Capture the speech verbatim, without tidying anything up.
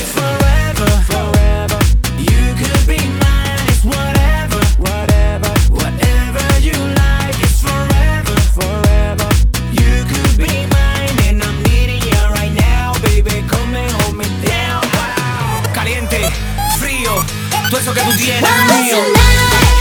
forever, forever. You could be mine, it's whatever, whatever. Whatever you like, it's forever, forever. You could be mine, and I'm needing you right now, baby. Come and hold me down. Wow. Caliente, frío, todo eso que tú tienes es mío.